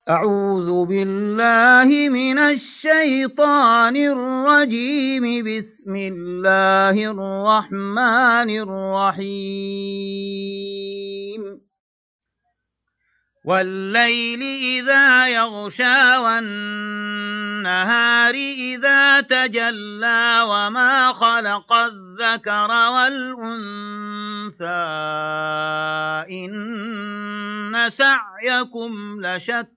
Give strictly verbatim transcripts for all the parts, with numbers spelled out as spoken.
أعوذ بالله من الشيطان الرجيم. بسم الله الرحمن الرحيم. والليل إذا يغشى والنهار إذا تجلى وما خلق الذكر والأنثى إن سعيكم لشتى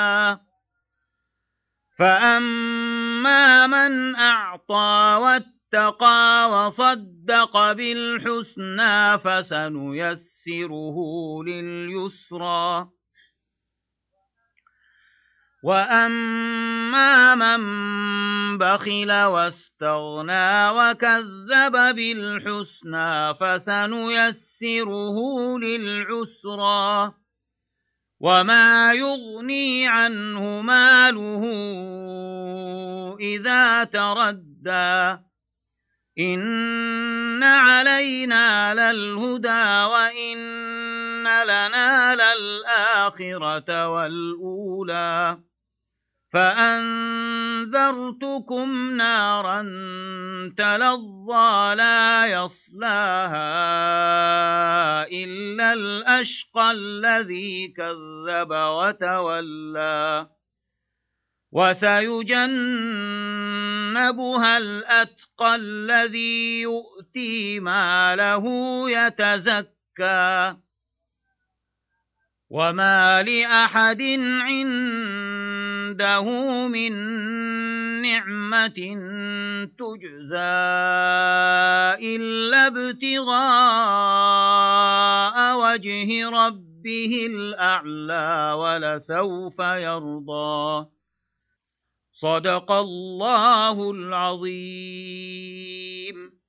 فأما من أعطى واتقى وصدق بالحسنى فسنيسره لليسرى وأما من بخل واستغنى وكذب بالحسنى فسنيسره للعسرى وما يغني عنه ماله إذا تردى إن علينا للهدى وإن لنا للآخرة والأولى فأنذرتكم نارا تلظى لا يصلاها إلا الأشقى الذي كذب وتولى وسيجنبها الأتقى الذي يؤتي ماله يتزكى وما لأحد عنده من نعمة تجزى إلا ابتغاء وجه ربه الأعلى ولسوف يرضى. صدق الله العظيم.